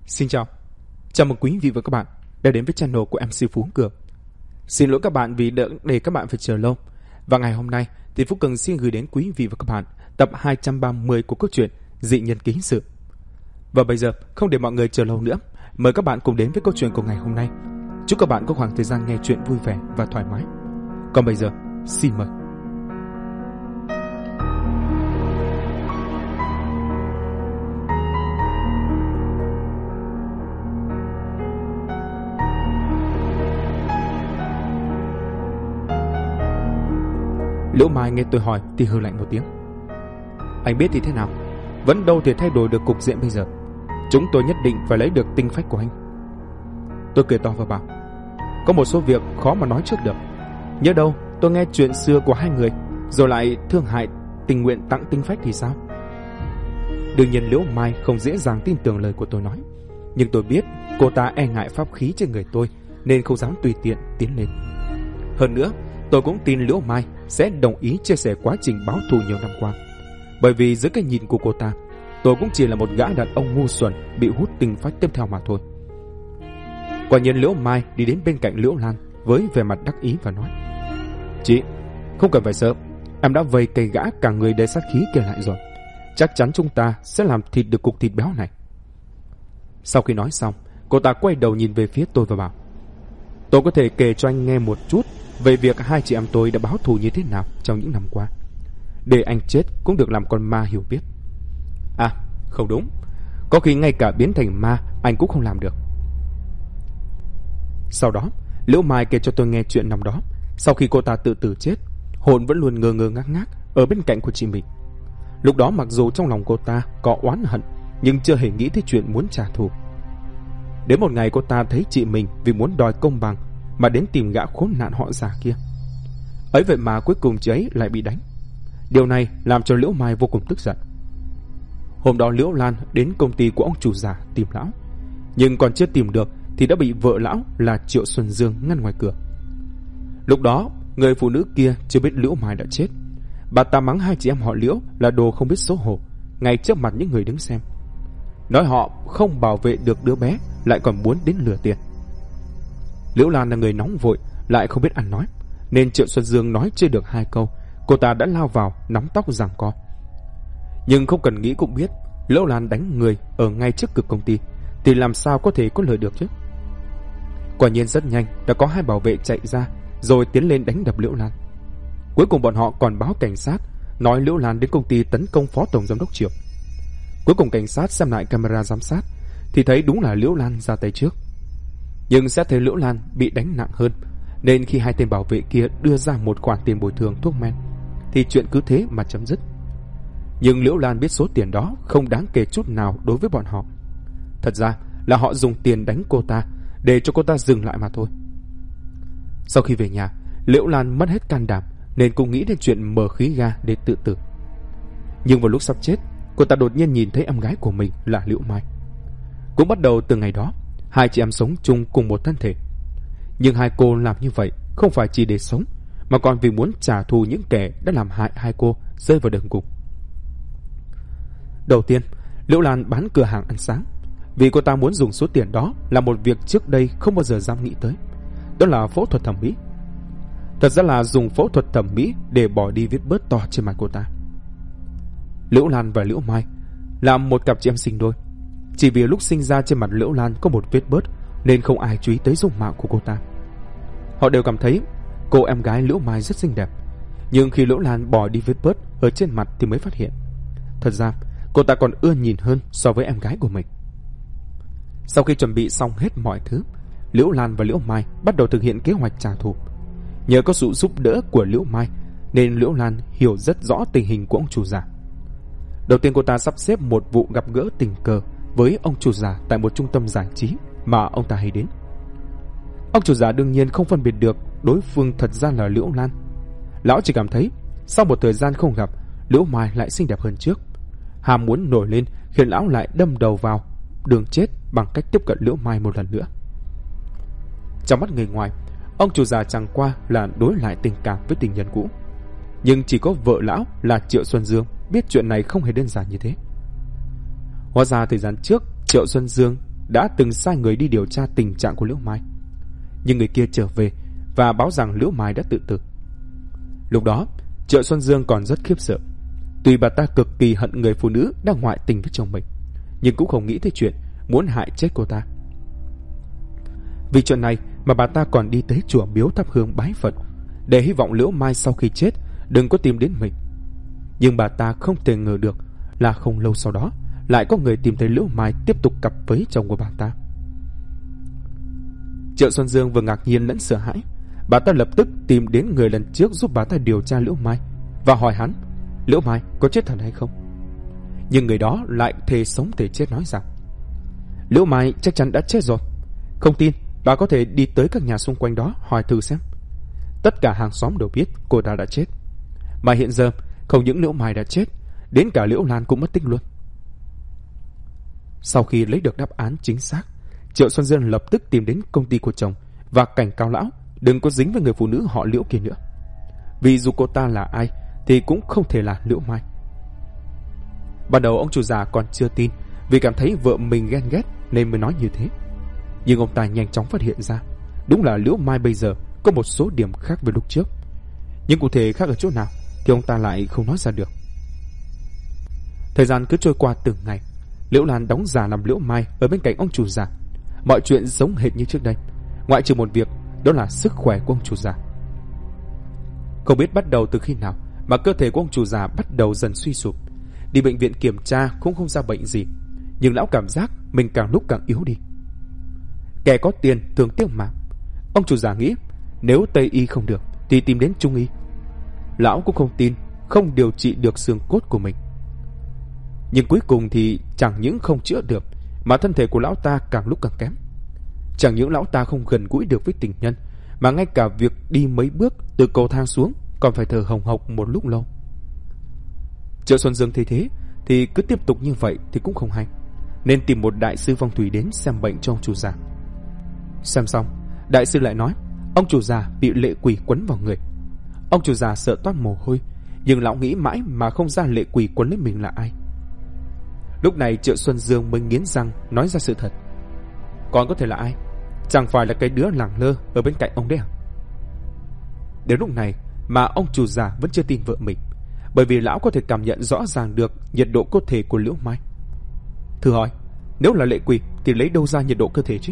Xin chào, chào mừng quý vị và các bạn đã đến với channel của MC Phú Cường. Xin lỗi các bạn vì để các bạn phải chờ lâu. Và ngày hôm nay thì Phú Cường xin gửi đến quý vị và các bạn tập 230 của câu chuyện Dị Nhân Ký Sự. Và bây giờ không để mọi người chờ lâu nữa, mời các bạn cùng đến với câu chuyện của ngày hôm nay. Chúc các bạn có khoảng thời gian nghe chuyện vui vẻ và thoải mái. Còn bây giờ, xin mời. Liễu Mai nghe tôi hỏi thì hừ lạnh một tiếng. Anh biết thì thế nào, vẫn đâu thể thay đổi được cục diện bây giờ. Chúng tôi nhất định phải lấy được tinh phách của anh. Tôi cười to và bảo, có một số việc khó mà nói trước được. Nhớ đâu tôi nghe chuyện xưa của hai người, rồi lại thương hại tình nguyện tặng tinh phách thì sao? Đương nhiên Liễu Mai không dễ dàng tin tưởng lời của tôi nói, nhưng tôi biết cô ta e ngại pháp khí trên người tôi nên không dám tùy tiện tiến lên. Hơn nữa, tôi cũng tin Liễu Mai sẽ đồng ý chia sẻ quá trình báo thù nhiều năm qua, bởi vì dưới cái nhìn của cô ta, tôi cũng chỉ là một gã đàn ông ngu xuẩn bị hút tinh phách tiếp theo mà thôi. Quả nhiên Liễu Mai đi đến bên cạnh Liễu Lan với vẻ mặt đắc ý và nói, chị, không cần phải sợ, em đã vây cây gã cả người đầy sát khí kia lại rồi. Chắc chắn chúng ta sẽ làm thịt được cục thịt béo này. Sau khi nói xong, cô ta quay đầu nhìn về phía tôi và bảo, tôi có thể kể cho anh nghe một chút về việc hai chị em tôi đã báo thù như thế nào trong những năm qua, để anh chết cũng được làm con ma hiểu biết. À, không đúng, có khi ngay cả biến thành ma anh cũng không làm được. Sau đó, Liễu Mai kể cho tôi nghe chuyện năm đó, sau khi cô ta tự tử chết, hồn vẫn luôn ngơ ngơ ngác ngác ở bên cạnh của chị mình. Lúc đó mặc dù trong lòng cô ta có oán hận, nhưng chưa hề nghĩ tới chuyện muốn trả thù. Đến một ngày cô ta thấy chị mình vì muốn đòi công bằng mà đến tìm gã khốn nạn họ già kia. Ấy vậy mà cuối cùng chị ấy lại bị đánh. Điều này làm cho Liễu Mai vô cùng tức giận. Hôm đó Liễu Lan đến công ty của ông chủ già tìm lão, nhưng còn chưa tìm được thì đã bị vợ lão là Triệu Xuân Dương ngăn ngoài cửa. Lúc đó người phụ nữ kia chưa biết Liễu Mai đã chết. Bà ta mắng hai chị em họ Liễu là đồ không biết xấu hổ ngay trước mặt những người đứng xem, nói họ không bảo vệ được đứa bé, lại còn muốn đến lừa tiền. Liễu Lan là người nóng vội, lại không biết ăn nói, nên Triệu Xuân Dương nói chưa được hai câu, cô ta đã lao vào nắm tóc giằng co. Nhưng không cần nghĩ cũng biết, Liễu Lan đánh người ở ngay trước cửa công ty thì làm sao có thể có lời được chứ. Quả nhiên rất nhanh đã có hai bảo vệ chạy ra rồi tiến lên đánh đập Liễu Lan. Cuối cùng bọn họ còn báo cảnh sát, nói Liễu Lan đến công ty tấn công phó tổng giám đốc Triệu. Cuối cùng cảnh sát xem lại camera giám sát thì thấy đúng là Liễu Lan ra tay trước. Nhưng xét thấy Liễu Lan bị đánh nặng hơn, nên khi hai tên bảo vệ kia đưa ra một khoản tiền bồi thường thuốc men thì chuyện cứ thế mà chấm dứt. Nhưng Liễu Lan biết số tiền đó không đáng kể chút nào đối với bọn họ. Thật ra là họ dùng tiền đánh cô ta để cho cô ta dừng lại mà thôi. Sau khi về nhà, Liễu Lan mất hết can đảm nên cũng nghĩ đến chuyện mở khí ga để tự tử. Nhưng vào lúc sắp chết, cô ta đột nhiên nhìn thấy em gái của mình là Liễu Mai. Cũng bắt đầu từ ngày đó, hai chị em sống chung cùng một thân thể. Nhưng hai cô làm như vậy không phải chỉ để sống, mà còn vì muốn trả thù những kẻ đã làm hại hai cô rơi vào đường cùng. Đầu tiên, Liễu Lan bán cửa hàng ăn sáng, vì cô ta muốn dùng số tiền đó làm một việc trước đây không bao giờ dám nghĩ tới, đó là phẫu thuật thẩm mỹ. Thật ra là dùng phẫu thuật thẩm mỹ để bỏ đi vết bớt to trên mặt cô ta. Liễu Lan và Liễu Mai làm một cặp chị em sinh đôi. Chỉ vì lúc sinh ra trên mặt Liễu Lan có một vết bớt nên không ai chú ý tới dung mạo của cô ta. Họ đều cảm thấy cô em gái Liễu Mai rất xinh đẹp, nhưng khi Liễu Lan bỏ đi vết bớt ở trên mặt thì mới phát hiện, thật ra cô ta còn ưa nhìn hơn so với em gái của mình. Sau khi chuẩn bị xong hết mọi thứ, Liễu Lan và Liễu Mai bắt đầu thực hiện kế hoạch trả thù. Nhờ có sự giúp đỡ của Liễu Mai nên Liễu Lan hiểu rất rõ tình hình của ông chủ già. Đầu tiên cô ta sắp xếp một vụ gặp gỡ tình cờ với ông chủ già tại một trung tâm giải trí mà ông ta hay đến. Ông chủ già đương nhiên không phân biệt được đối phương thật ra là Liễu Lan. Lão chỉ cảm thấy sau một thời gian không gặp, Liễu Mai lại xinh đẹp hơn trước. Ham muốn nổi lên khiến lão lại đâm đầu vào đường chết bằng cách tiếp cận Liễu Mai một lần nữa. Trong mắt người ngoài, ông chủ già chẳng qua là đối lại tình cảm với tình nhân cũ. Nhưng chỉ có vợ lão là Triệu Xuân Dương biết chuyện này không hề đơn giản như thế. Hóa ra thời gian trước, Triệu Xuân Dương đã từng sai người đi điều tra tình trạng của Liễu Mai. Nhưng người kia trở về và báo rằng Liễu Mai đã tự tử. Lúc đó, Triệu Xuân Dương còn rất khiếp sợ. Tuy bà ta cực kỳ hận người phụ nữ đang ngoại tình với chồng mình, nhưng cũng không nghĩ tới chuyện muốn hại chết cô ta. Vì chuyện này mà bà ta còn đi tới chùa miếu thắp hương bái Phật, để hy vọng Liễu Mai sau khi chết đừng có tìm đến mình. Nhưng bà ta không thể ngờ được là không lâu sau đó lại có người tìm thấy Liễu Mai tiếp tục cặp với chồng của bà ta. Triệu Xuân Dương vừa ngạc nhiên lẫn sợ hãi. Bà ta lập tức tìm đến người lần trước giúp bà ta điều tra Liễu Mai và hỏi hắn Liễu Mai có chết thật hay không. Nhưng người đó lại thề sống thề chết nói rằng Liễu Mai chắc chắn đã chết rồi. Không tin, bà có thể đi tới các nhà xung quanh đó hỏi thử xem. Tất cả hàng xóm đều biết cô ta đã chết. Mà hiện giờ không những Liễu Mai đã chết, đến cả Liễu Lan cũng mất tích luôn. Sau khi lấy được đáp án chính xác, Triệu Xuân Dương lập tức tìm đến công ty của chồng và cảnh cáo lão đừng có dính với người phụ nữ họ Liễu kia nữa. Vì dù cô ta là ai thì cũng không thể là Liễu Mai. Ban đầu ông chủ già còn chưa tin, vì cảm thấy vợ mình ghen ghét nên mới nói như thế. Nhưng ông ta nhanh chóng phát hiện ra đúng là Liễu Mai bây giờ có một số điểm khác với lúc trước. Nhưng cụ thể khác ở chỗ nào thì ông ta lại không nói ra được. Thời gian cứ trôi qua từng ngày, Liễu Lan đóng giả làm Liễu Mai ở bên cạnh ông chủ già. Mọi chuyện giống hệt như trước đây, ngoại trừ một việc, đó là sức khỏe của ông chủ già. Không biết bắt đầu từ khi nào mà cơ thể của ông chủ già bắt đầu dần suy sụp. Đi bệnh viện kiểm tra cũng không ra bệnh gì, nhưng lão cảm giác mình càng lúc càng yếu đi. Kẻ có tiền thường tiếc mạng. Ông chủ già nghĩ nếu Tây y không được thì tìm đến Trung y. Lão cũng không tin không điều trị được xương cốt của mình. Nhưng cuối cùng thì chẳng những không chữa được, mà thân thể của lão ta càng lúc càng kém. Chẳng những lão ta không gần gũi được với tình nhân, mà ngay cả việc đi mấy bước từ cầu thang xuống còn phải thở hồng hộc một lúc lâu. Triệu Xuân Dương thấy thế thì cứ tiếp tục như vậy thì cũng không hay, nên tìm một đại sư phong thủy đến xem bệnh cho ông chủ già. Xem xong, đại sư lại nói ông chủ già bị lệ quỷ quấn vào người. Ông chủ già sợ toát mồ hôi, nhưng lão nghĩ mãi mà không ra lệ quỷ quấn lấy mình là ai. Lúc này Triệu Xuân Dương mới nghiến răng nói ra sự thật. Còn có thể là ai? Chẳng phải là cái đứa lẳng lơ ở bên cạnh ông đấy à? Đến lúc này mà ông chủ già vẫn chưa tin vợ mình, bởi vì lão có thể cảm nhận rõ ràng được nhiệt độ cơ thể của Liễu Mai. Thử hỏi, nếu là lệ quỷ thì lấy đâu ra nhiệt độ cơ thể chứ?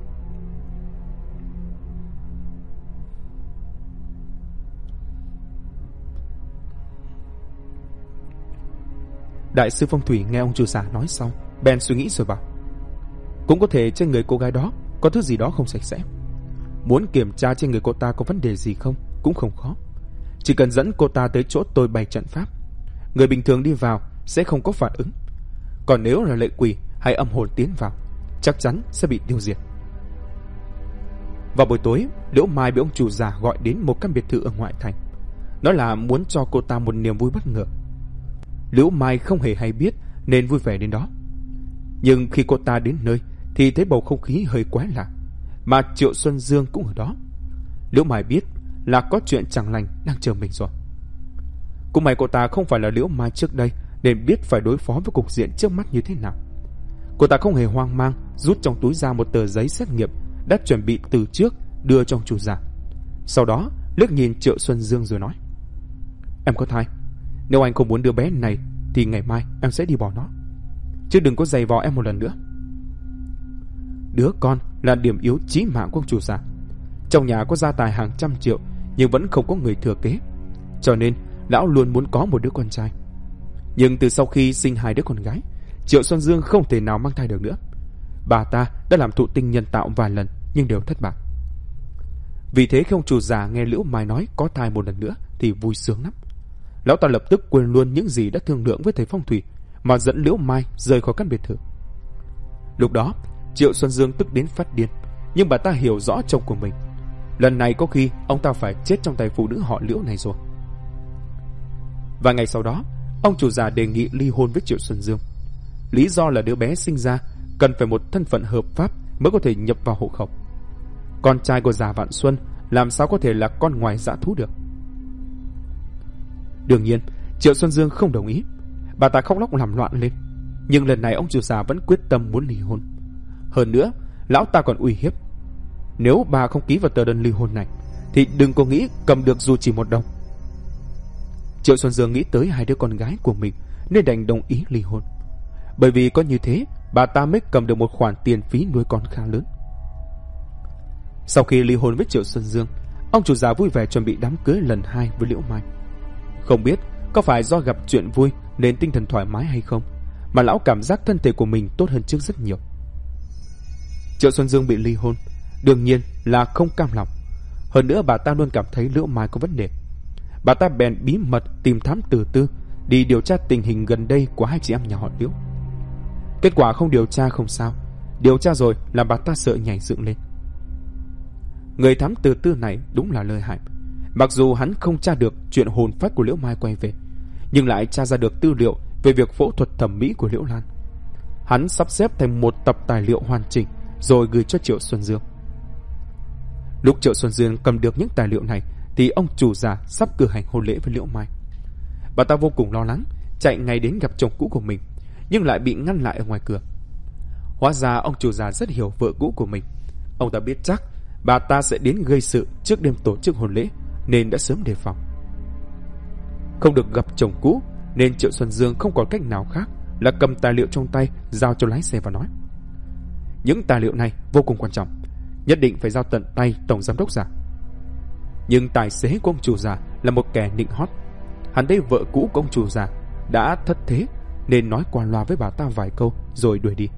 Đại sư phong thủy nghe ông chủ già nói xong, bèn suy nghĩ rồi bảo cũng có thể trên người cô gái đó có thứ gì đó không sạch sẽ. Muốn kiểm tra trên người cô ta có vấn đề gì không cũng không khó. Chỉ cần dẫn cô ta tới chỗ tôi bày trận pháp, người bình thường đi vào sẽ không có phản ứng. Còn nếu là lệ quỷ hay âm hồn tiến vào, chắc chắn sẽ bị tiêu diệt. Vào buổi tối, Liễu Mai bị ông chủ già gọi đến một căn biệt thự ở ngoại thành, nói là muốn cho cô ta một niềm vui bất ngờ. Liễu Mai không hề hay biết nên vui vẻ đến đó. Nhưng khi cô ta đến nơi thì thấy bầu không khí hơi quái lạ, mà Triệu Xuân Dương cũng ở đó. Liễu Mai biết là có chuyện chẳng lành đang chờ mình rồi. Cũng may cô ta không phải là Liễu Mai trước đây, nên biết phải đối phó với cục diện trước mắt như thế nào. Cô ta không hề hoang mang, rút trong túi ra một tờ giấy xét nghiệm đã chuẩn bị từ trước đưa cho chủ già. Sau đó liếc nhìn Triệu Xuân Dương rồi nói: Em có thai. Nếu anh không muốn đứa bé này thì ngày mai em sẽ đi bỏ nó, chứ đừng có giày vò em một lần nữa. Đứa con là điểm yếu chí mạng của ông chủ già. Trong nhà có gia tài hàng trăm triệu nhưng vẫn không có người thừa kế, cho nên lão luôn muốn có một đứa con trai. Nhưng từ sau khi sinh 2 đứa con gái, Triệu Xuân Dương không thể nào mang thai được nữa. Bà ta đã làm thụ tinh nhân tạo vài lần nhưng đều thất bại. Vì thế khi ông chủ già nghe Liễu Mai nói có thai một lần nữa thì vui sướng lắm. Lão ta lập tức quên luôn những gì đã thương lượng với thầy phong thủy mà dẫn Liễu Mai rời khỏi căn biệt thự. Lúc đó Triệu Xuân Dương tức đến phát điên, nhưng bà ta hiểu rõ chồng của mình. Lần này có khi ông ta phải chết trong tay phụ nữ họ Liễu này rồi. Và ngày sau đó, ông chủ già đề nghị ly hôn với Triệu Xuân Dương. Lý do là đứa bé sinh ra cần phải một thân phận hợp pháp mới có thể nhập vào hộ khẩu. Con trai của già Vạn Xuân làm sao có thể là con ngoài dã thú được. Đương nhiên Triệu Xuân Dương không đồng ý. Bà ta khóc lóc làm loạn lên. Nhưng lần này ông chủ già vẫn quyết tâm muốn ly hôn. Hơn nữa, lão ta còn uy hiếp. Nếu bà không ký vào tờ đơn ly hôn này thì đừng có nghĩ cầm được dù chỉ một đồng. Triệu Xuân Dương nghĩ tới hai đứa con gái của mình nên đành đồng ý ly hôn. Bởi vì có như thế, bà ta mới cầm được một khoản tiền phí nuôi con khá lớn. Sau khi ly hôn với Triệu Xuân Dương, ông chủ già vui vẻ chuẩn bị đám cưới lần 2 với Liễu Mai. Không biết có phải do gặp chuyện vui nên tinh thần thoải mái hay không, mà lão cảm giác thân thể của mình tốt hơn trước rất nhiều. Triệu Xuân Dương bị ly hôn, đương nhiên là không cam lòng. Hơn nữa bà ta luôn cảm thấy Liễu Mai có vấn đề. Bà ta bèn bí mật tìm thám từ tư đi điều tra tình hình gần đây của hai chị em nhà họ Liễu. Kết quả không điều tra không sao, điều tra rồi là bà ta sợ nhảy dựng lên. Người thám từ tư này đúng là lợi hại. Mặc dù hắn không tra được chuyện hồn phách của Liễu Mai quay về, nhưng lại tra ra được tư liệu về việc phẫu thuật thẩm mỹ của Liễu Lan. Hắn sắp xếp thành một tập tài liệu hoàn chỉnh rồi gửi cho Triệu Xuân Dương. Lúc Triệu Xuân Dương cầm được những tài liệu này thì ông chủ già sắp cử hành hôn lễ với Liễu Mai. Bà ta vô cùng lo lắng, chạy ngay đến gặp chồng cũ của mình, nhưng lại bị ngăn lại ở ngoài cửa. Hóa ra ông chủ già rất hiểu vợ cũ của mình. Ông ta biết chắc bà ta sẽ đến gây sự trước đêm tổ chức hôn lễ nên đã sớm đề phòng. Không được gặp chồng cũ nên Triệu Xuân Dương không còn cách nào khác là cầm tài liệu trong tay giao cho lái xe và nói: những tài liệu này vô cùng quan trọng, nhất định phải giao tận tay tổng giám đốc già. Nhưng tài xế của ông chủ già là một kẻ nịnh hót. Hắn thấy vợ cũ của ông chủ già đã thất thế nên nói qua loa với bà ta vài câu rồi đuổi đi.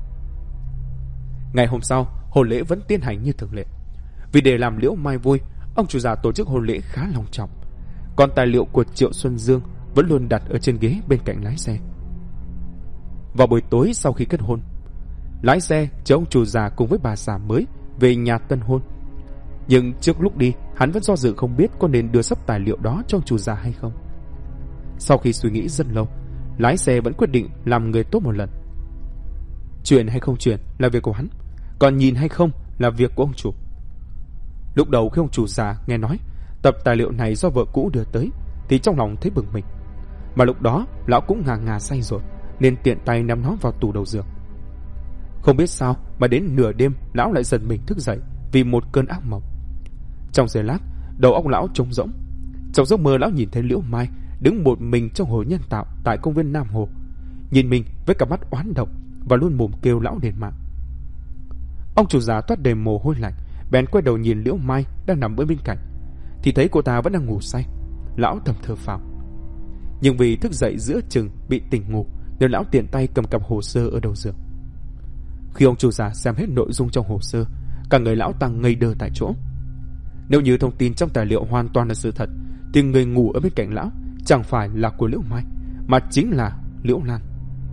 Ngày hôm sau, hôn lễ vẫn tiến hành như thường lệ. Vì để làm Liễu Mai vui, ông chủ già tổ chức hôn lễ khá long trọng. Còn tài liệu của Triệu Xuân Dương vẫn luôn đặt ở trên ghế bên cạnh lái xe. Vào buổi tối sau khi kết hôn, lái xe chở ông chủ già cùng với bà già mới về nhà tân hôn. Nhưng trước lúc đi, hắn vẫn do dự không biết có nên đưa sắp tài liệu đó cho ông chủ già hay không. Sau khi suy nghĩ rất lâu, lái xe vẫn quyết định làm người tốt một lần. Chuyển hay không chuyển là việc của hắn, còn nhìn hay không là việc của ông chủ. Lúc đầu khi ông chủ già nghe nói tập tài liệu này do vợ cũ đưa tới thì trong lòng thấy bừng mình. Mà lúc đó lão cũng ngà say rồi nên tiện tay ném nó vào tủ đầu giường. Không biết sao mà đến nửa đêm lão lại giật mình thức dậy vì một cơn ác mộng. Trong giây lát, đầu óc lão trống rỗng. Trong giấc mơ lão nhìn thấy Liễu Mai đứng một mình trong hồ nhân tạo tại công viên Nam Hồ, nhìn mình với cặp mắt oán độc và luôn mồm kêu lão đền mạng. Ông chủ già toát đầy mồ hôi lạnh, bèn quay đầu nhìn Liễu Mai đang nằm ở bên cạnh thì thấy cô ta vẫn đang ngủ say. Lão thầm thở phào. Nhưng vì thức dậy giữa chừng bị tỉnh ngủ nên lão tiện tay cầm cặp hồ sơ ở đầu giường. Khi ông chủ già xem hết nội dung trong hồ sơ, cả người lão ta ngây đơ tại chỗ. Nếu như thông tin trong tài liệu hoàn toàn là sự thật thì người ngủ ở bên cạnh lão chẳng phải là của Liễu Mai mà chính là Liễu Lan.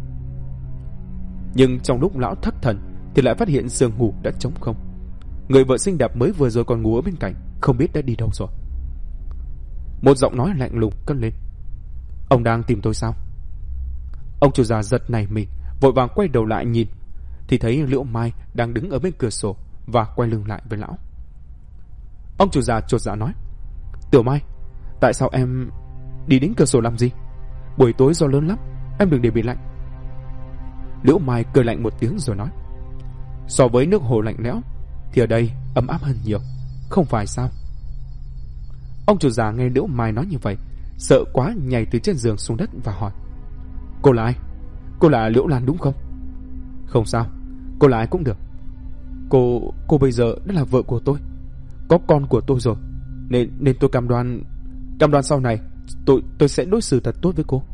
Nhưng trong lúc lão thất thần thì lại phát hiện giường ngủ đã trống không. Người vợ xinh đẹp mới vừa rồi còn ngủ ở bên cạnh không biết đã đi đâu rồi. Một giọng nói lạnh lùng cất lên: ông đang tìm tôi sao? Ông chủ già giật nảy mình, vội vàng quay đầu lại nhìn thì thấy Liễu Mai đang đứng ở bên cửa sổ và quay lưng lại với lão. Ông chủ già chột dạ nói: Tiểu Mai, tại sao em đi đến cửa sổ làm gì? Buổi tối gió lớn lắm, em đừng để bị lạnh. Liễu Mai cười lạnh một tiếng rồi nói: so với nước hồ lạnh lẽo thì ở đây ấm áp hơn nhiều, không phải sao? Ông chủ già nghe Liễu Mai nói như vậy, sợ quá nhảy từ trên giường xuống đất và hỏi: cô là ai? Cô là Liễu Lan đúng không? Không sao, cô là ai cũng được. Cô bây giờ đã là vợ của tôi, có con của tôi rồi, nên tôi cam đoan sau này tôi sẽ đối xử thật tốt với cô.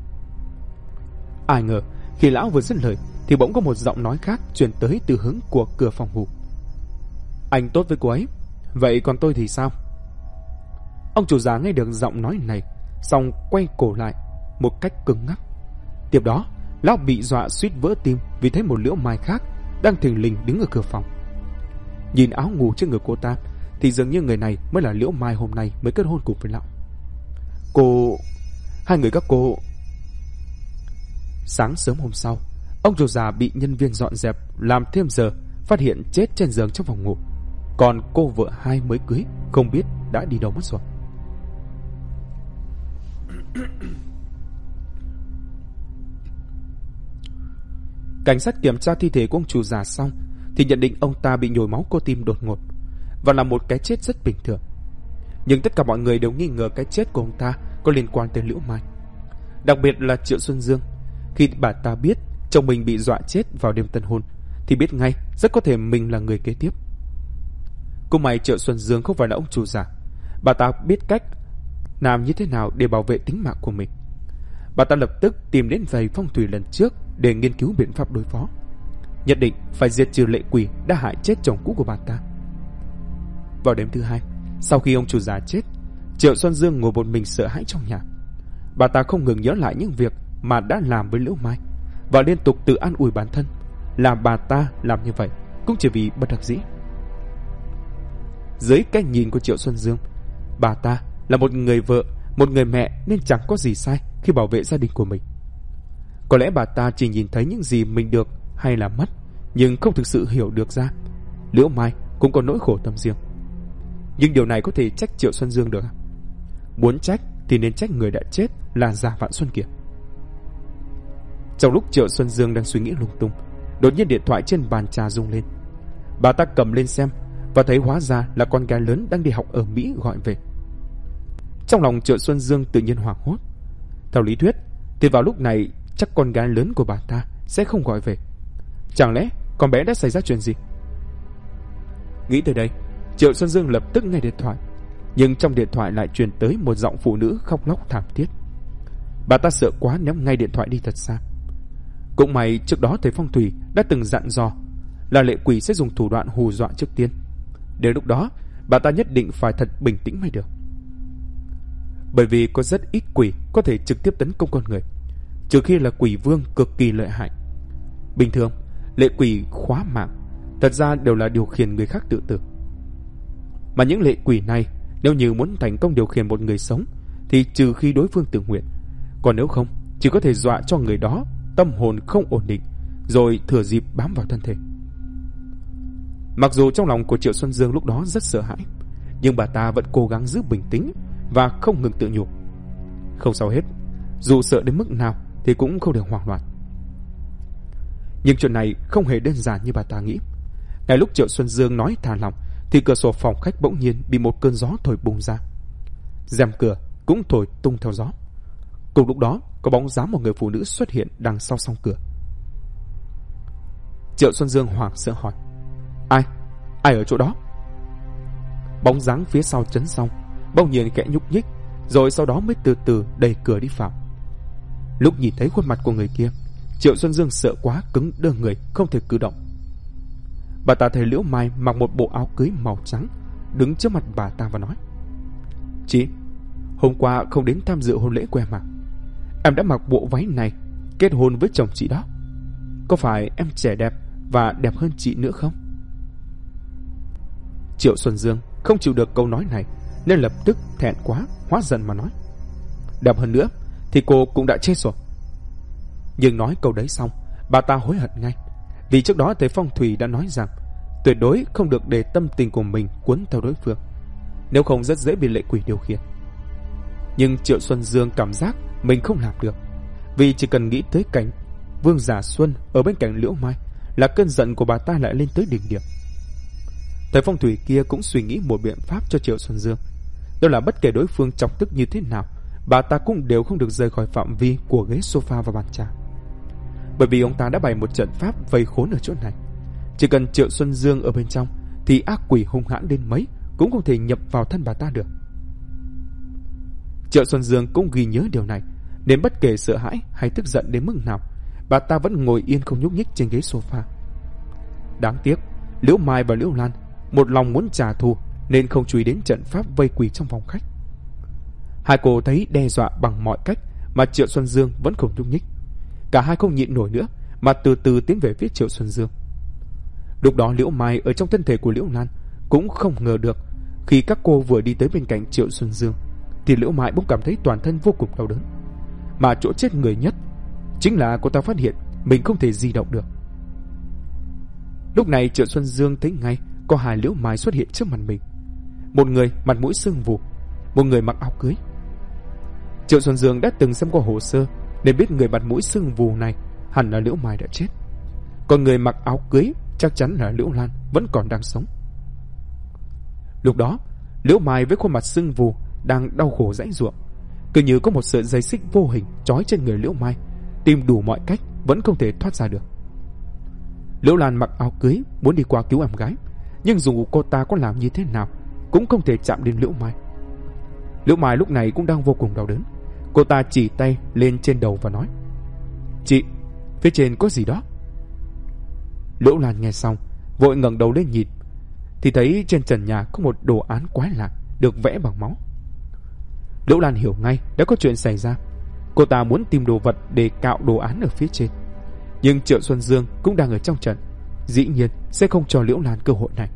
Ai ngờ khi lão vừa dứt lời thì bỗng có một giọng nói khác truyền tới từ hướng của cửa phòng ngủ: anh tốt với cô ấy, vậy còn tôi thì sao? Ông chủ già nghe được giọng nói này, xong quay cổ lại một cách cứng ngắc. Tiếp đó lão bị dọa suýt vỡ tim vì thấy một Liễu Mai khác đang thình lình đứng ở cửa phòng. Nhìn áo ngủ trên người cô ta thì dường như người này mới là Liễu Mai hôm nay mới kết hôn cùng với lão. Hai người các cô... Sáng sớm hôm sau, ông chủ già bị nhân viên dọn dẹp làm thêm giờ phát hiện chết trên giường trong phòng ngủ. Còn cô vợ hai mới cưới không biết đã đi đâu mất rồi. Cảnh sát kiểm tra thi thể của ông chủ già xong thì nhận định ông ta bị nhồi máu cơ tim đột ngột và là một cái chết rất bình thường. Nhưng tất cả mọi người đều nghi ngờ cái chết của ông ta có liên quan tới Liễu Mai. Đặc biệt là Triệu Xuân Dương. Khi bà ta biết chồng mình bị dọa chết vào đêm tân hôn thì biết ngay rất có thể mình là người kế tiếp. Cũng may Triệu Xuân Dương không phải là ông chủ giả. Bà ta biết cách làm như thế nào để bảo vệ tính mạng của mình. Bà ta lập tức tìm đến thầy phong thủy lần trước để nghiên cứu biện pháp đối phó. Nhất định phải diệt trừ lệ quỷ đã hại chết chồng cũ của bà ta. Vào đêm thứ hai, sau khi ông chủ già chết, Triệu Xuân Dương ngồi một mình sợ hãi trong nhà. Bà ta không ngừng nhớ lại những việc mà đã làm với Liễu Mai và liên tục tự an ủi bản thân là bà ta làm như vậy cũng chỉ vì bất đắc dĩ. Dưới cái nhìn của Triệu Xuân Dương, bà ta là một người vợ, một người mẹ nên chẳng có gì sai khi bảo vệ gia đình của mình. Có lẽ bà ta chỉ nhìn thấy những gì mình được hay là mất, nhưng không thực sự hiểu được ra Liễu Mai cũng có nỗi khổ tâm riêng. Nhưng điều này có thể trách Triệu Xuân Dương được. Muốn trách thì nên trách người đã chết là Già Vạn Xuân kia. Trong lúc Triệu Xuân Dương đang suy nghĩ lung tung, đột nhiên điện thoại trên bàn trà rung lên. Bà ta cầm lên xem và thấy hóa ra là con gái lớn đang đi học ở Mỹ gọi về. Trong lòng Triệu Xuân Dương tự nhiên hoảng hốt. Theo lý thuyết thì vào lúc này chắc con gái lớn của bà ta sẽ không gọi về. Chẳng lẽ con bé đã xảy ra chuyện gì? Nghĩ tới đây, Triệu Xuân Dương lập tức nghe điện thoại. Nhưng trong điện thoại lại truyền tới một giọng phụ nữ khóc lóc thảm thiết. Bà ta sợ quá ném ngay điện thoại đi thật xa. Cũng may trước đó thầy phong thủy đã từng dặn dò là lệ quỷ sẽ dùng thủ đoạn hù dọa trước tiên. Đến lúc đó bà ta nhất định phải thật bình tĩnh mới được. Bởi vì có rất ít quỷ có thể trực tiếp tấn công con người, trừ khi là quỷ vương cực kỳ lợi hại. Bình thường lệ quỷ khóa mạng thật ra đều là điều khiển người khác tự tử. Mà những lệ quỷ này nếu như muốn thành công điều khiển một người sống thì trừ khi đối phương tự nguyện, còn nếu không chỉ có thể dọa cho người đó tâm hồn không ổn định rồi thừa dịp bám vào thân thể. Mặc dù trong lòng của Triệu Xuân Dương lúc đó rất sợ hãi, nhưng bà ta vẫn cố gắng giữ bình tĩnh và không ngừng tự nhủ. Không sao hết, dù sợ đến mức nào thì cũng không được hoảng loạn. Nhưng chuyện này không hề đơn giản như bà ta nghĩ. Ngay lúc Triệu Xuân Dương nói thả lỏng thì cửa sổ phòng khách bỗng nhiên bị một cơn gió thổi bùng ra. Rèm cửa cũng thổi tung theo gió. Cùng lúc đó có bóng dáng một người phụ nữ xuất hiện đằng sau song cửa. Triệu Xuân Dương hoảng sợ hỏi: Ai ở chỗ đó? Bóng dáng phía sau chấn xong bỗng nhiên khẽ nhúc nhích, rồi sau đó mới từ từ đẩy cửa đi vào. Lúc nhìn thấy khuôn mặt của người kia, Triệu Xuân Dương sợ quá cứng đơ người, không thể cử động. Bà ta thấy Liễu Mai mặc một bộ áo cưới màu trắng đứng trước mặt bà ta và nói: Chị, hôm qua không đến tham dự hôn lễ của em à? Em đã mặc bộ váy này kết hôn với chồng chị đó. Có phải em trẻ đẹp và đẹp hơn chị nữa không? Triệu Xuân Dương không chịu được câu nói này nên lập tức thẹn quá hóa giận mà nói: Đẹp hơn nữa thì cô cũng đã chết rồi. Nhưng nói câu đấy xong, bà ta hối hận ngay, vì trước đó thầy phong thủy đã nói rằng tuyệt đối không được để tâm tình của mình cuốn theo đối phương, nếu không rất dễ bị lệ quỷ điều khiển. Nhưng Triệu Xuân Dương cảm giác mình không làm được, vì chỉ cần nghĩ tới cảnh Vương Giả Xuân ở bên cạnh Liễu Mai là cơn giận của bà ta lại lên tới đỉnh điểm. Thầy phong thủy kia cũng suy nghĩ một biện pháp cho Triệu Xuân Dương, đó là bất kể đối phương chọc tức như thế nào, bà ta cũng đều không được rời khỏi phạm vi của ghế sofa và bàn trà. Bởi vì ông ta đã bày một trận pháp vây khốn ở chỗ này. Chỉ cần Triệu Xuân Dương ở bên trong thì ác quỷ hung hãn đến mấy cũng không thể nhập vào thân bà ta được. Triệu Xuân Dương cũng ghi nhớ điều này, nên bất kể sợ hãi hay tức giận đến mức nào, bà ta vẫn ngồi yên không nhúc nhích trên ghế sofa. Đáng tiếc Liễu Mai và Liễu Lan một lòng muốn trả thù nên không chú ý đến trận pháp vây quỷ trong phòng khách. Hai cô thấy đe dọa bằng mọi cách mà Triệu Xuân Dương vẫn không nhúc nhích. Cả hai không nhịn nổi nữa mà từ từ tiến về phía Triệu Xuân Dương. Lúc đó Liễu Mai ở trong thân thể của Liễu Lan cũng không ngờ được, khi các cô vừa đi tới bên cạnh Triệu Xuân Dương thì Liễu Mai bỗng cảm thấy toàn thân vô cùng đau đớn. Mà chỗ chết người nhất chính là cô ta phát hiện mình không thể di động được. Lúc này Triệu Xuân Dương thấy ngay có hai Liễu Mai xuất hiện trước mặt mình. Một người mặt mũi sưng vù, một người mặc áo cưới. Triệu Xuân Dương đã từng xem qua hồ sơ nên biết người mặt mũi sưng vù này hẳn là Liễu Mai đã chết. còn người mặc áo cưới chắc chắn là Liễu Lan vẫn còn đang sống. Lúc đó, Liễu Mai với khuôn mặt sưng vù đang đau khổ giãy giụa, cứ như có một sợi dây xích vô hình trói trên người Liễu Mai, tìm đủ mọi cách vẫn không thể thoát ra được. Liễu Lan mặc áo cưới muốn đi qua cứu em gái, nhưng dù cô ta có làm như thế nào cũng không thể chạm đến Liễu Mai. Liễu Mai lúc này cũng đang vô cùng đau đớn. Cô ta chỉ tay lên trên đầu và nói: "Chị, phía trên có gì đó." Liễu Lan nghe xong vội ngẩng đầu lên nhìn, thì thấy trên trần nhà có một đồ án quái lạ được vẽ bằng máu. Liễu Lan hiểu ngay đã có chuyện xảy ra. Cô ta muốn tìm đồ vật để cạo đồ án ở phía trên, nhưng Triệu Xuân Dương cũng đang ở trong trận, dĩ nhiên sẽ không cho Liễu Lan cơ hội này.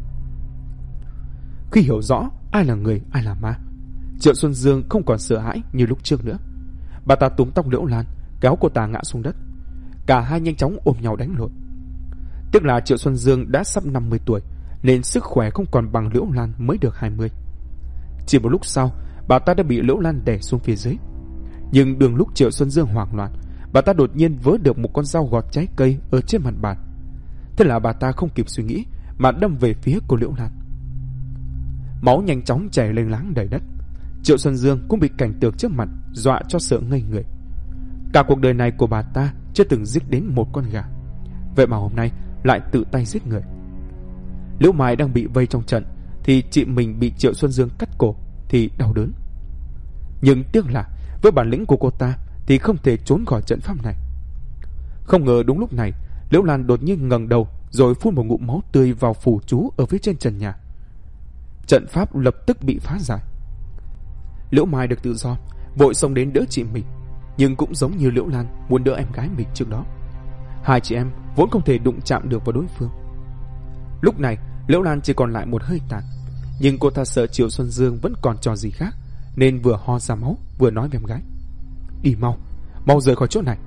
Khi hiểu rõ ai là người ai là ma, Triệu Xuân Dương không còn sợ hãi như lúc trước nữa. Bà ta túm tóc Liễu Lan, kéo cô ta ngã xuống đất. Cả hai nhanh chóng ôm nhau đánh lộn. Tiếc là Triệu Xuân Dương đã sắp 50 tuổi, nên sức khỏe không còn bằng Liễu Lan mới được 20. Chỉ một lúc sau, bà ta đã bị Liễu Lan đè xuống phía dưới. Nhưng đường lúc Triệu Xuân Dương hoảng loạn, bà ta đột nhiên vớ được một con dao gọt trái cây ở trên mặt bàn. Thế là bà ta không kịp suy nghĩ mà đâm về phía của Liễu Lan. Máu nhanh chóng chảy lênh láng đầy đất. Triệu Xuân Dương cũng bị cảnh tượng trước mặt dọa cho sợ ngây người. Cả cuộc đời này của bà ta chưa từng giết đến một con gà, vậy mà hôm nay lại tự tay giết người. Liễu Mai đang bị vây trong trận, thì chị mình bị Triệu Xuân Dương cắt cổ thì đau đớn. Nhưng tiếc là với bản lĩnh của cô ta thì không thể trốn khỏi trận pháp này. Không ngờ đúng lúc này, Liễu Lan đột nhiên ngẩng đầu rồi phun một ngụm máu tươi vào phù chú ở phía trên trần nhà. Trận pháp lập tức bị phá giải. Liễu Mai được tự do, vội xông đến đỡ chị mình, nhưng cũng giống như Liễu Lan muốn đỡ em gái mình trước đó, hai chị em vốn không thể đụng chạm được vào đối phương. Lúc này Liễu Lan chỉ còn lại một hơi tàn, nhưng cô ta sợ Triệu Xuân Dương vẫn còn trò gì khác, nên vừa ho ra máu vừa nói với em gái: "Đi mau, mau rời khỏi chỗ này."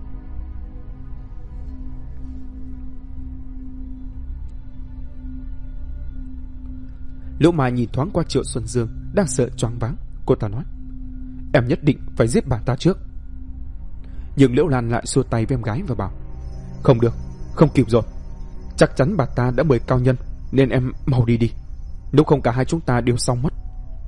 Liễu Mai nhìn thoáng qua Triệu Xuân Dương đang sợ choáng váng, cô ta nói: "Em nhất định phải giết bà ta trước." Nhưng Liễu Lan lại xua tay với em gái và bảo: "Không được, không kịp rồi. Chắc chắn bà ta đã mời cao nhân, nên em mau đi đi, nếu không cả hai chúng ta đều xong mất."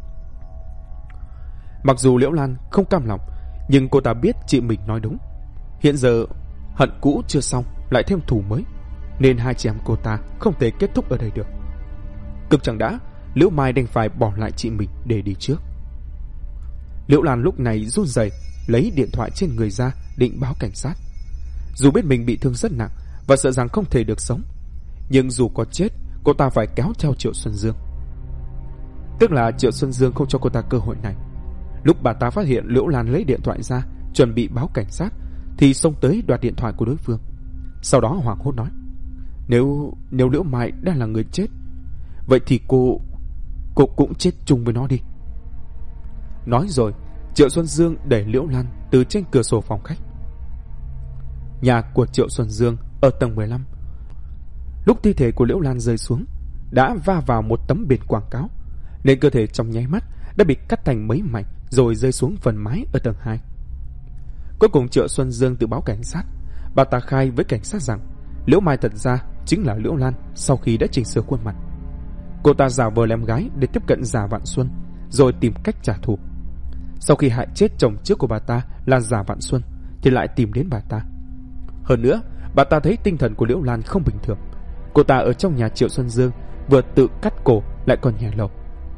Mặc dù Liễu Lan không cam lòng, nhưng cô ta biết chị mình nói đúng. Hiện giờ hận cũ chưa xong, lại thêm thù mới, nên hai chị em cô ta không thể kết thúc ở đây được. Cực chẳng đã, Liễu Mai đành phải bỏ lại chị mình để đi trước. Liễu Lan lúc này run rẩy lấy điện thoại trên người ra định báo cảnh sát. Dù biết mình bị thương rất nặng và sợ rằng không thể được sống, nhưng dù có chết, cô ta phải kéo theo Triệu Xuân Dương. Tức là Triệu Xuân Dương không cho cô ta cơ hội này. Lúc bà ta phát hiện Liễu Lan lấy điện thoại ra chuẩn bị báo cảnh sát, thì xông tới đoạt điện thoại của đối phương. Sau đó hoảng hốt nói: Nếu Liễu Mai đang là người chết, vậy thì cô cũng chết chung với nó đi." Nói rồi, Triệu Xuân Dương đẩy Liễu Lan từ trên cửa sổ phòng khách. Nhà của Triệu Xuân Dương ở tầng 15. Lúc thi thể của Liễu Lan rơi xuống, đã va vào một tấm biển quảng cáo, nên cơ thể trong nháy mắt đã bị cắt thành mấy mảnh rồi rơi xuống phần mái ở tầng 2. Cuối cùng Triệu Xuân Dương tự báo cảnh sát. Bà ta khai với cảnh sát rằng Liễu Mai thật ra chính là Liễu Lan sau khi đã chỉnh sửa khuôn mặt. Cô ta giả vờ làm gái để tiếp cận Giả Vạn Xuân, rồi tìm cách trả thù. Sau khi hại chết chồng trước của bà ta là Giả Vạn Xuân, thì lại tìm đến bà ta. Hơn nữa, bà ta thấy tinh thần của Liễu Lan không bình thường. Cô ta ở trong nhà Triệu Xuân Dương vừa tự cắt cổ lại còn nhảy lầu.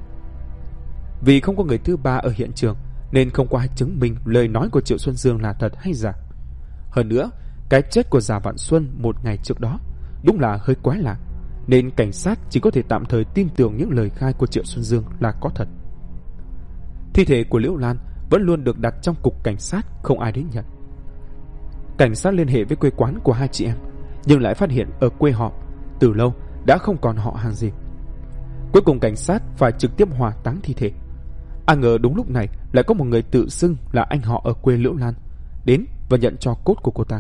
Vì không có người thứ ba ở hiện trường, nên không có ai chứng minh lời nói của Triệu Xuân Dương là thật hay giả. Hơn nữa, cái chết của Giả Vạn Xuân một ngày trước đó đúng là hơi quái lạ, nên cảnh sát chỉ có thể tạm thời tin tưởng những lời khai của Triệu Xuân Dương là có thật. Thi thể của Liễu Lan vẫn luôn được đặt trong cục cảnh sát, không ai đến nhận. Cảnh sát liên hệ với quê quán của hai chị em, nhưng lại phát hiện ở quê họ từ lâu đã không còn họ hàng gì. Cuối cùng cảnh sát phải trực tiếp hỏa táng thi thể. Ai ngờ đúng lúc này lại có một người tự xưng là anh họ ở quê Liễu Lan đến và nhận tro cốt của cô ta.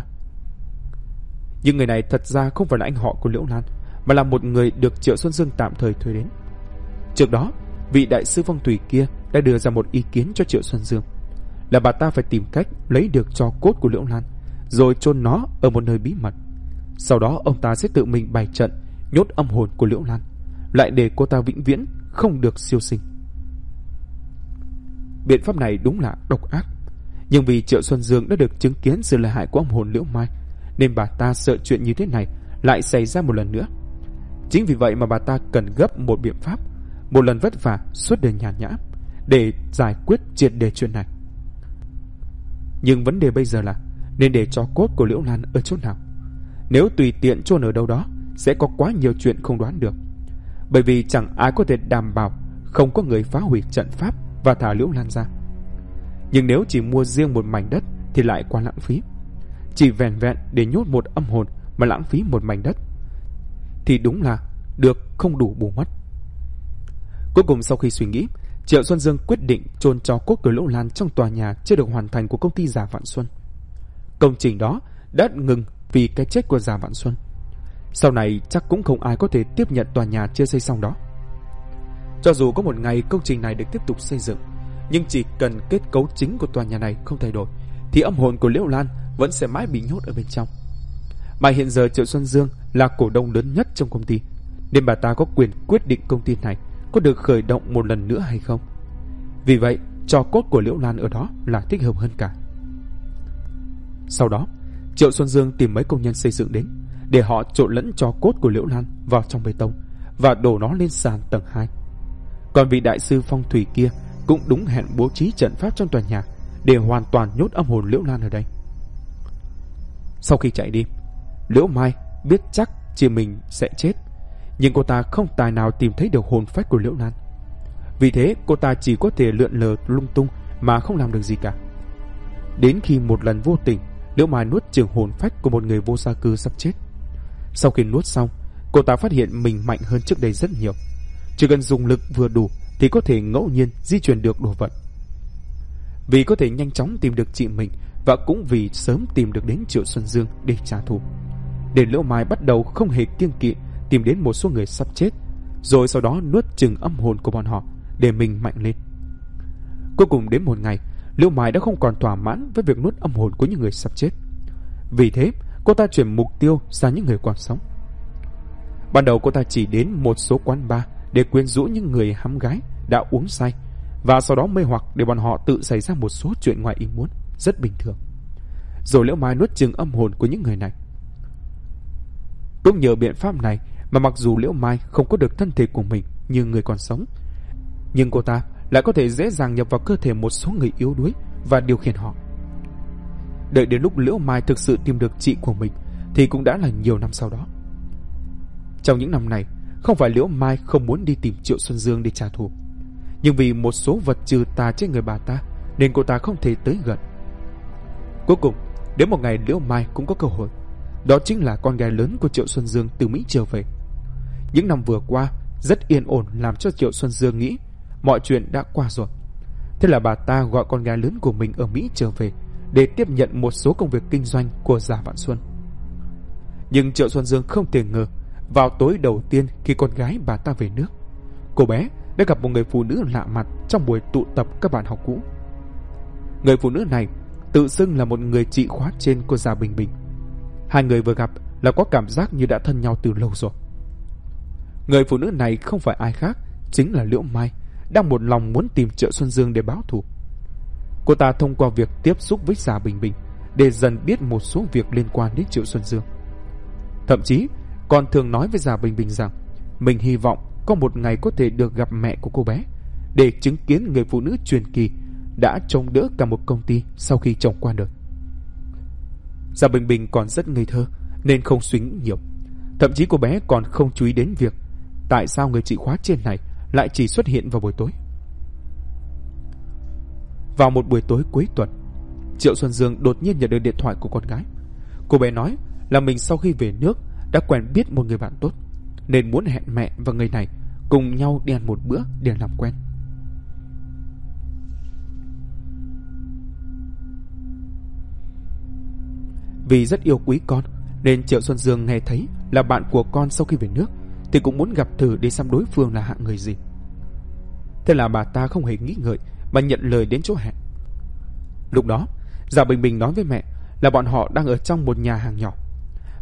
Nhưng người này thật ra không phải là anh họ của Liễu Lan, mà là một người được Triệu Xuân Dương tạm thời thuê đến. Trước đó, vị đại sư phong thủy kia đã đưa ra một ý kiến cho Triệu Xuân Dương, là bà ta phải tìm cách lấy được tro cốt của Liễu Lan, rồi chôn nó ở một nơi bí mật. Sau đó ông ta sẽ tự mình bày trận nhốt âm hồn của Liễu Lan, lại để cô ta vĩnh viễn không được siêu sinh. Biện pháp này đúng là độc ác, nhưng vì Triệu Xuân Dương đã được chứng kiến sự lợi hại của âm hồn Liễu Mai, nên bà ta sợ chuyện như thế này lại xảy ra một lần nữa. Chính vì vậy mà bà ta cần gấp một biện pháp, một lần vất vả suốt đời nhàn nhã, để giải quyết triệt để chuyện này. Nhưng vấn đề bây giờ là nên để tro cốt của Liễu Lan ở chỗ nào? Nếu tùy tiện chôn ở đâu đó, sẽ có quá nhiều chuyện không đoán được. Bởi vì chẳng ai có thể đảm bảo không có người phá hủy trận pháp và thả Liễu Lan ra. Nhưng nếu chỉ mua riêng một mảnh đất thì lại quá lãng phí. Chỉ vẹn vẹn để nhốt một âm hồn mà lãng phí một mảnh đất thì đúng là được không đủ bù mất. Cuối cùng sau khi suy nghĩ, Triệu Xuân Dương quyết định chôn tro cốt của Liễu Lan trong tòa nhà chưa được hoàn thành của công ty Giả Vạn Xuân. Công trình đó đã ngừng vì cái chết của Giả Vạn Xuân. Sau này chắc cũng không ai có thể tiếp nhận tòa nhà chưa xây xong đó. Cho dù có một ngày công trình này được tiếp tục xây dựng, nhưng chỉ cần kết cấu chính của tòa nhà này không thay đổi thì âm hồn của Liễu Lan vẫn sẽ mãi bị nhốt ở bên trong. Mà hiện giờ Triệu Xuân Dương là cổ đông lớn nhất trong công ty, nên bà ta có quyền quyết định công ty này có được khởi động một lần nữa hay không. Vì vậy, tro cốt của Liễu Lan ở đó là thích hợp hơn cả. Sau đó, Triệu Xuân Dương tìm mấy công nhân xây dựng đến để họ trộn lẫn tro cốt của Liễu Lan vào trong bê tông và đổ nó lên sàn tầng 2. Còn vị đại sư phong thủy kia cũng đúng hẹn bố trí trận pháp trong tòa nhà để hoàn toàn nhốt âm hồn Liễu Lan ở đây. Sau khi chạy đi, Liễu Mai biết chắc chị mình sẽ chết, nhưng cô ta không tài nào tìm thấy được hồn phách của Liễu Lan. Vì thế cô ta chỉ có thể lượn lờ lung tung mà không làm được gì cả. Đến khi một lần vô tình, Liễu Mai nuốt chửng hồn phách của một người vô gia cư sắp chết. Sau khi nuốt xong, cô ta phát hiện mình mạnh hơn trước đây rất nhiều. Chỉ cần dùng lực vừa đủ thì có thể ngẫu nhiên di chuyển được đồ vật. Vì có thể nhanh chóng tìm được chị mình, và cũng vì sớm tìm được đến Triệu Xuân Dương để trả thù, để Liễu Mai bắt đầu không hề kiêng kỵ tìm đến một số người sắp chết, rồi sau đó nuốt chửng âm hồn của bọn họ để mình mạnh lên. Cuối cùng đến một ngày, Liễu Mai đã không còn thỏa mãn với việc nuốt âm hồn của những người sắp chết. Vì thế, cô ta chuyển mục tiêu sang những người còn sống. Ban đầu cô ta chỉ đến một số quán bar để quyến rũ những người hăm gái đã uống say, và sau đó mê hoặc để bọn họ tự xảy ra một số chuyện ngoài ý muốn rất bình thường. Rồi Liễu Mai nuốt chửng âm hồn của những người này. Cũng nhờ biện pháp này mà mặc dù Liễu Mai không có được thân thể của mình như người còn sống, nhưng cô ta lại có thể dễ dàng nhập vào cơ thể một số người yếu đuối và điều khiển họ. Đợi đến lúc Liễu Mai thực sự tìm được chị của mình thì cũng đã là nhiều năm sau đó. Trong những năm này, không phải Liễu Mai không muốn đi tìm Triệu Xuân Dương để trả thù, nhưng vì một số vật trừ tà trên người bà ta nên cô ta không thể tới gần. Cuối cùng, đến một ngày Liễu Mai cũng có cơ hội. Đó chính là con gái lớn của Triệu Xuân Dương từ Mỹ trở về. Những năm vừa qua rất yên ổn làm cho Triệu Xuân Dương nghĩ mọi chuyện đã qua rồi. Thế là bà ta gọi con gái lớn của mình ở Mỹ trở về để tiếp nhận một số công việc kinh doanh của Giả Vạn Xuân. Nhưng Triệu Xuân Dương không thể ngờ, vào tối đầu tiên khi con gái bà ta về nước, cô bé đã gặp một người phụ nữ lạ mặt trong buổi tụ tập các bạn học cũ. Người phụ nữ này tự xưng là một người chị khóa trên của Giả Bình Bình. Hai người vừa gặp là có cảm giác như đã thân nhau từ lâu rồi. Người phụ nữ này không phải ai khác, chính là Liễu Mai, đang một lòng muốn tìm Triệu Xuân Dương để báo thù. Cô ta thông qua việc tiếp xúc với Giả Bình Bình để dần biết một số việc liên quan đến Triệu Xuân Dương. Thậm chí còn thường nói với Giả Bình Bình rằng mình hy vọng có một ngày có thể được gặp mẹ của cô bé để chứng kiến người phụ nữ truyền kỳ đã chống đỡ cả một công ty sau khi chồng qua đời. Giả Bình Bình còn rất ngây thơ nên không suy nghĩ nhiều. Thậm chí cô bé còn không chú ý đến việc tại sao người chị khóa trên này lại chỉ xuất hiện vào buổi tối. Vào một buổi tối cuối tuần, Triệu Xuân Dương đột nhiên nhận được điện thoại của con gái. Cô bé nói là mình sau khi về nước đã quen biết một người bạn tốt, nên muốn hẹn mẹ và người này cùng nhau đi ăn một bữa để làm quen. Vì rất yêu quý con nên Triệu Xuân Dương nghe thấy là bạn của con sau khi về nước thì cũng muốn gặp thử để xem đối phương là hạng người gì. Thế là bà ta không hề nghĩ ngợi mà nhận lời đến chỗ hẹn. Lúc đó Giả Bình Bình nói với mẹ là bọn họ đang ở trong một nhà hàng nhỏ.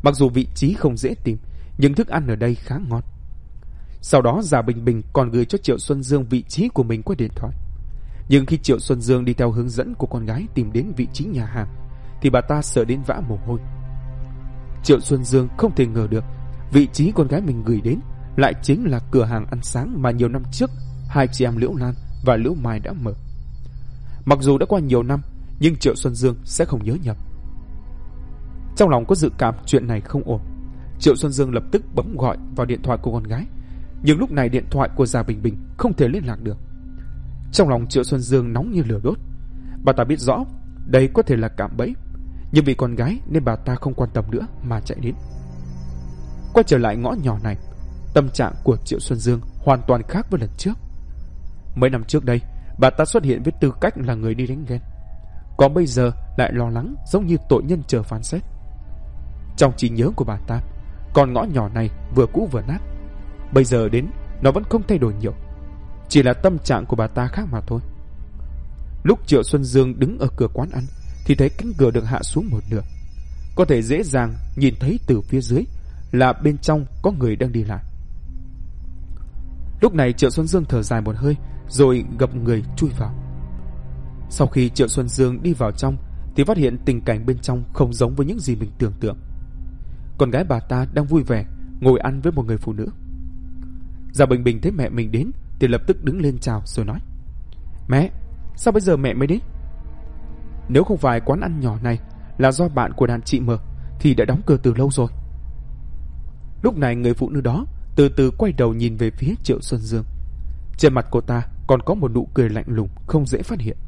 Mặc dù vị trí không dễ tìm, nhưng thức ăn ở đây khá ngon. Sau đó Già Bình Bình còn gửi cho Triệu Xuân Dương vị trí của mình qua điện thoại. Nhưng khi Triệu Xuân Dương đi theo hướng dẫn của con gái tìm đến vị trí nhà hàng, thì bà ta sợ đến vã mồ hôi. Triệu Xuân Dương không thể ngờ được vị trí con gái mình gửi đến lại chính là cửa hàng ăn sáng mà nhiều năm trước hai chị em Liễu Lan và Liễu Mai đã mở. Mặc dù đã qua nhiều năm, nhưng Triệu Xuân Dương sẽ không nhớ nhầm. Trong lòng có dự cảm chuyện này không ổn, Triệu Xuân Dương lập tức bấm gọi vào điện thoại của con gái. Nhưng lúc này điện thoại của Già Bình Bình không thể liên lạc được. Trong lòng Triệu Xuân Dương nóng như lửa đốt. Bà ta biết rõ đây có thể là cạm bẫy, nhưng vì con gái nên bà ta không quan tâm nữa mà chạy đến. Quay trở lại ngõ nhỏ này, tâm trạng của Triệu Xuân Dương hoàn toàn khác với lần trước. Mấy năm trước đây, bà ta xuất hiện với tư cách là người đi đánh ghen, còn bây giờ lại lo lắng giống như tội nhân chờ phán xét. Trong trí nhớ của bà ta, con ngõ nhỏ này vừa cũ vừa nát. Bây giờ đến, nó vẫn không thay đổi nhiều, chỉ là tâm trạng của bà ta khác mà thôi. Lúc Triệu Xuân Dương đứng ở cửa quán ăn thì thấy cánh cửa được hạ xuống một nửa. Có thể dễ dàng nhìn thấy từ phía dưới là bên trong có người đang đi lại. Lúc này Triệu Xuân Dương thở dài một hơi rồi gập người chui vào. Sau khi Triệu Xuân Dương đi vào trong thì phát hiện tình cảnh bên trong không giống với những gì mình tưởng tượng. Con gái bà ta đang vui vẻ ngồi ăn với một người phụ nữ. Già Bình Bình thấy mẹ mình đến thì lập tức đứng lên chào rồi nói: "Mẹ, sao bây giờ mẹ mới đến? Nếu không phải quán ăn nhỏ này là do bạn của đàn chị mở thì đã đóng cửa từ lâu rồi." Lúc này người phụ nữ đó từ từ quay đầu nhìn về phía Triệu Xuân Dương. Trên mặt cô ta còn có một nụ cười lạnh lùng không dễ phát hiện.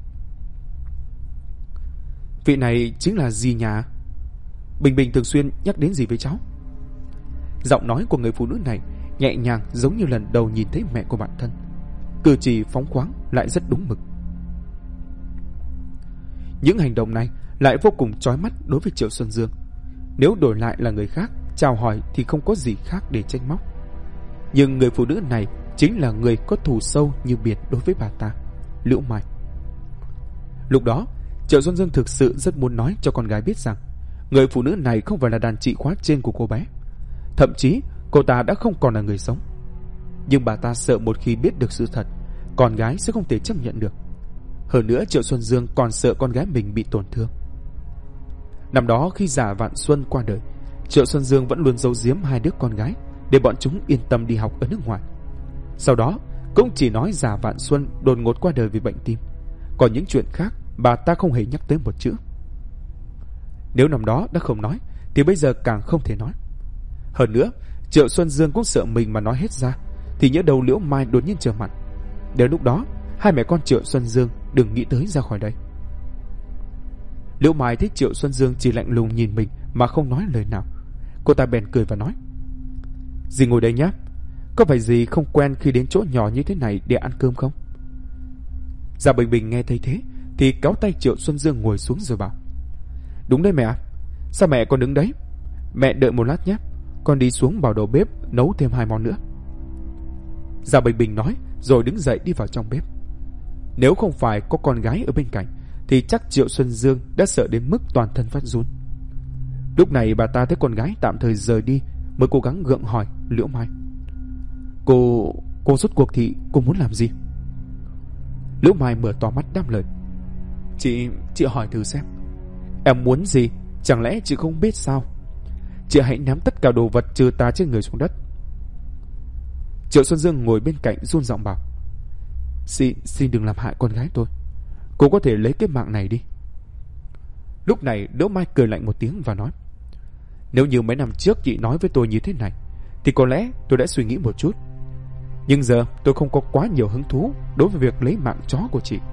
"Vị này chính là dì nhà? Bình Bình thường xuyên nhắc đến gì với cháu?" Giọng nói của người phụ nữ này nhẹ nhàng giống như lần đầu nhìn thấy mẹ của bản thân. Cử chỉ phóng khoáng lại rất đúng mực. Những hành động này lại vô cùng chói mắt đối với Triệu Xuân Dương. Nếu đổi lại là người khác chào hỏi thì không có gì khác để trách móc, nhưng người phụ nữ này chính là người có thù sâu như biển đối với bà ta, Liễu Mai. Lúc đó Triệu Xuân Dương thực sự rất muốn nói cho con gái biết rằng người phụ nữ này không phải là đàn chị khóa trên của cô bé, thậm chí cô ta đã không còn là người sống. Nhưng bà ta sợ một khi biết được sự thật, con gái sẽ không thể chấp nhận được. Hơn nữa Triệu Xuân Dương còn sợ con gái mình bị tổn thương. Năm đó khi Giả Vạn Xuân qua đời, Triệu Xuân Dương vẫn luôn giấu giếm hai đứa con gái để bọn chúng yên tâm đi học ở nước ngoài. Sau đó cũng chỉ nói Giả Vạn Xuân đột ngột qua đời vì bệnh tim, còn những chuyện khác bà ta không hề nhắc tới một chữ. Nếu năm đó đã không nói thì bây giờ càng không thể nói. Hơn nữa Triệu Xuân Dương cũng sợ mình mà nói hết ra thì nhỡ đầu Liễu Mai đột nhiên trở mặt. Đến lúc đó hai mẹ con Triệu Xuân Dương đừng nghĩ tới ra khỏi đây. Liễu Mai thấy Triệu Xuân Dương chỉ lạnh lùng nhìn mình mà không nói lời nào. Cô ta bèn cười và nói: "Dì ngồi đây nhé. Có phải dì không quen khi đến chỗ nhỏ như thế này để ăn cơm không?" Già Bình Bình nghe thấy thế thì kéo tay Triệu Xuân Dương ngồi xuống rồi bảo: "Đúng đấy mẹ ạ. Sao mẹ còn đứng đấy? Mẹ đợi một lát nhé, con đi xuống bảo đầu bếp nấu thêm 2 món nữa." Già Bình Bình nói rồi đứng dậy đi vào trong bếp. Nếu không phải có con gái ở bên cạnh thì chắc Triệu Xuân Dương đã sợ đến mức toàn thân phát run. Lúc này bà ta thấy con gái tạm thời rời đi mới cố gắng gượng hỏi Liễu Mai: Cô rốt cuộc thì cô muốn làm gì?" Liễu Mai mở to mắt đáp lời: Chị hỏi thử xem. Em muốn gì? Chẳng lẽ chị không biết sao? Chị hãy ném tất cả đồ vật trừ tà trên người xuống đất." Triệu Xuân Dương ngồi bên cạnh run giọng bảo: Xin đừng làm hại con gái tôi. Cô có thể lấy cái mạng này đi." Lúc này Liễu Mai cười lạnh một tiếng và nói: "Nếu như mấy năm trước chị nói với tôi như thế này thì có lẽ tôi đã suy nghĩ một chút. Nhưng giờ tôi không có quá nhiều hứng thú đối với việc lấy mạng chó của chị."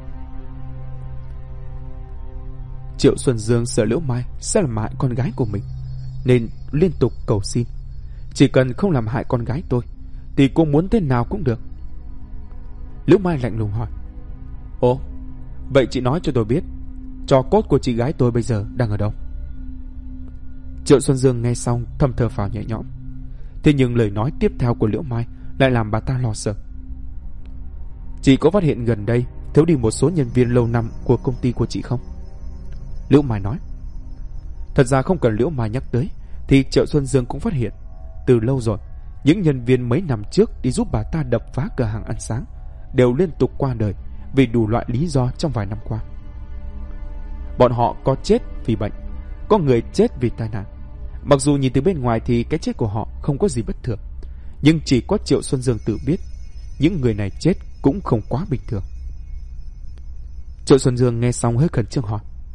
Triệu Xuân Dương sợ Liễu Mai sẽ làm hại con gái của mình nên liên tục cầu xin: "Chỉ cần không làm hại con gái tôi thì cô muốn thế nào cũng được." Liễu Mai lạnh lùng hỏi: "Ồ, vậy chị nói cho tôi biết tro cốt của chị gái tôi bây giờ đang ở đâu?" Triệu Xuân Dương nghe xong thầm thở phào nhẹ nhõm. Thế nhưng lời nói tiếp theo của Liễu Mai lại làm bà ta lo sợ. "Chị có phát hiện gần đây thiếu đi một số nhân viên lâu năm của công ty của chị không?" Liễu Mai nói. Thật ra không cần Liễu Mai nhắc tới thì Triệu Xuân Dương cũng phát hiện, từ lâu rồi, những nhân viên mấy năm trước đi giúp bà ta đập phá cửa hàng ăn sáng đều liên tục qua đời vì đủ loại lý do trong vài năm qua. Bọn họ có chết vì bệnh, có người chết vì tai nạn. Mặc dù nhìn từ bên ngoài thì cái chết của họ không có gì bất thường, nhưng chỉ có Triệu Xuân Dương tự biết, những người này chết cũng không quá bình thường. Triệu Xuân Dương nghe xong hơi khẩn trương hỏi,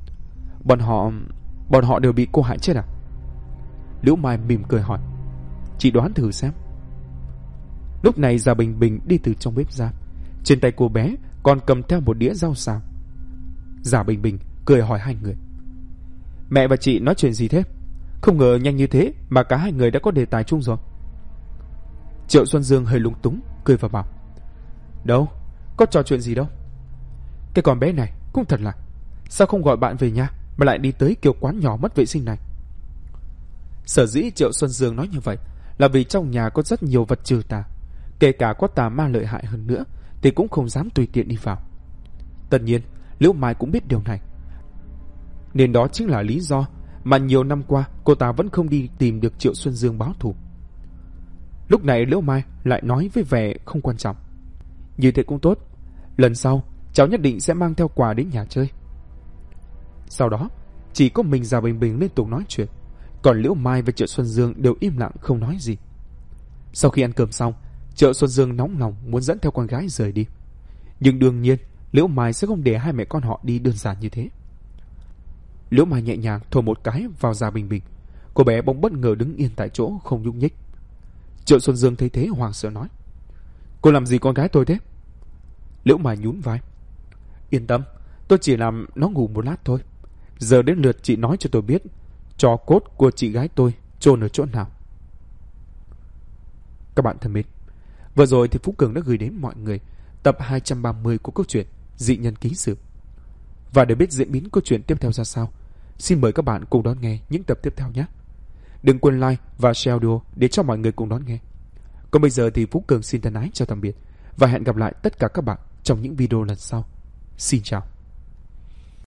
Bọn họ đều bị cô hại chết à? Liễu Mai mỉm cười hỏi, chị đoán thử xem. Lúc này Già Bình Bình đi từ trong bếp ra, trên tay cô bé còn cầm theo một đĩa rau xào. Già Bình Bình cười hỏi hai người, mẹ và chị nói chuyện gì thế? Không ngờ nhanh như thế mà cả hai người đã có đề tài chung rồi. Triệu Xuân Dương hơi lúng túng, cười và bảo, đâu, có trò chuyện gì đâu. Cái con bé này cũng thật là, sao không gọi bạn về nhà mà lại đi tới kiểu quán nhỏ mất vệ sinh này? Sở dĩ Triệu Xuân Dương nói như vậy là vì trong nhà có rất nhiều vật trừ tà, kể cả có tà ma lợi hại hơn nữa thì cũng không dám tùy tiện đi vào. Tất nhiên Liễu Mai cũng biết điều này, nên đó chính là lý do mà nhiều năm qua cô ta vẫn không đi tìm được Triệu Xuân Dương báo thù. Lúc này Liễu Mai lại nói với vẻ không quan trọng, như thế cũng tốt, lần sau cháu nhất định sẽ mang theo quà đến nhà chơi. Sau đó chỉ có mình Già Bình Bình liên tục nói chuyện, còn Liễu Mai và Triệu Xuân Dương đều im lặng không nói gì. Sau khi ăn cơm xong, Triệu Xuân Dương nóng lòng muốn dẫn theo con gái rời đi, nhưng đương nhiên Liễu Mai sẽ không để hai mẹ con họ đi đơn giản như thế. Liễu Mai nhẹ nhàng thổi một cái vào Già Bình Bình, cô bé bỗng bất ngờ đứng yên tại chỗ không nhúc nhích. Triệu Xuân Dương thấy thế hoảng sợ nói, cô làm gì con gái tôi thế? Liễu Mai nhún vai, yên tâm, tôi chỉ làm nó ngủ một lát thôi. Giờ đến lượt chị nói cho tôi biết tro cốt của chị gái tôi chôn ở chỗ nào. Các bạn thân mến, vừa rồi thì Phú Cường đã gửi đến mọi người tập 230 của câu chuyện Dị Nhân Ký Sự. Và để biết diễn biến câu chuyện tiếp theo ra sao, xin mời các bạn cùng đón nghe những tập tiếp theo nhé. Đừng quên like và share audio để cho mọi người cùng đón nghe. Còn bây giờ thì Phú Cường xin thân ái chào tạm biệt và hẹn gặp lại tất cả các bạn trong những video lần sau. Xin chào.